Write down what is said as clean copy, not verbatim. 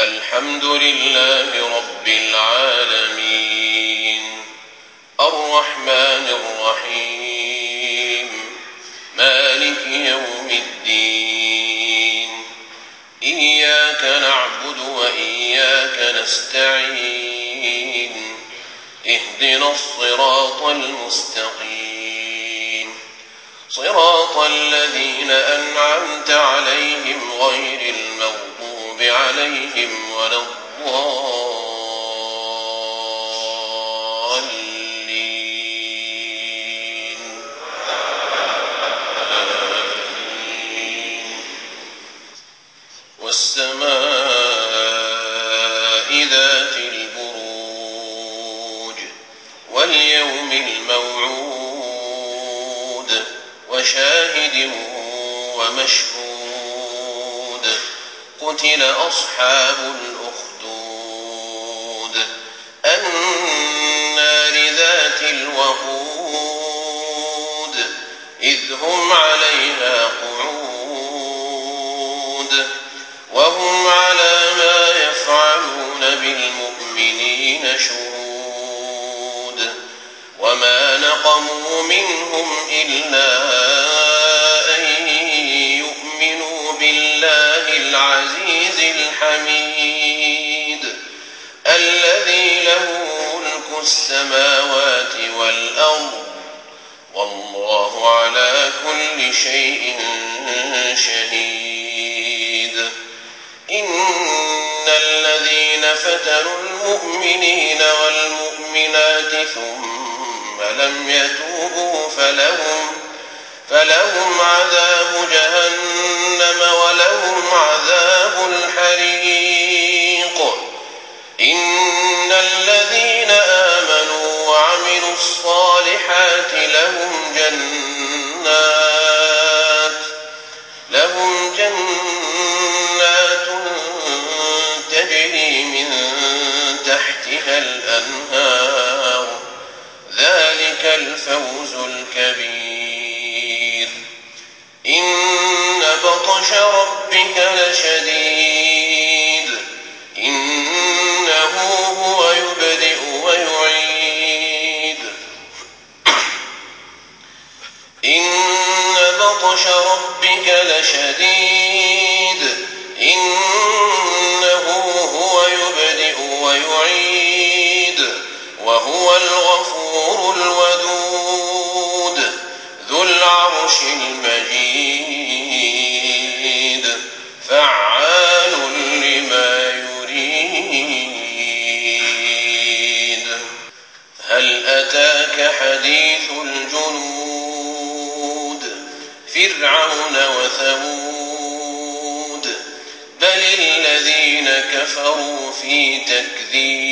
الحمد لله رب العالمين الرحمن الرحيم مالك يوم الدين إياك نعبد وإياك نستعين اهدنا الصراط المستقيم صراط الذين أنعمت عليهم غير المغضوب عليهم ولا الضالين والسماء ذات البروج واليوم الموعود وشاهد ومشهود قتل أصحاب الأخدود النار ذات الوقود إذ هم عليها قعود وهم على ما يفعلون بالمؤمنين شهود وما نقموا منهم إلا أن يؤمنوا بالله العزيز الحميد الذي له ملك السماوات والأرض والله على كل شيء شهيد إن الذين فتنوا المؤمنين والمؤمنات ثم لم يتوبوا فلهم عذاب جهنم ولهم عذاب الحريق إن الذين آمنوا وعملوا الصالحات لهم جنات تجري من تحتها الأنهار ذلك الفوز الكبير إن بطش ربك لشديد إنه هو يبدئ ويعيد إن بطش ربك لشديد إنه هو يبدئ ويعيد وهو الغفور الودود ذو العرش المجيد فعال لما يريد هل أتاك حديث الجنود فرعون وثمود بل الذين كفروا في تكذيب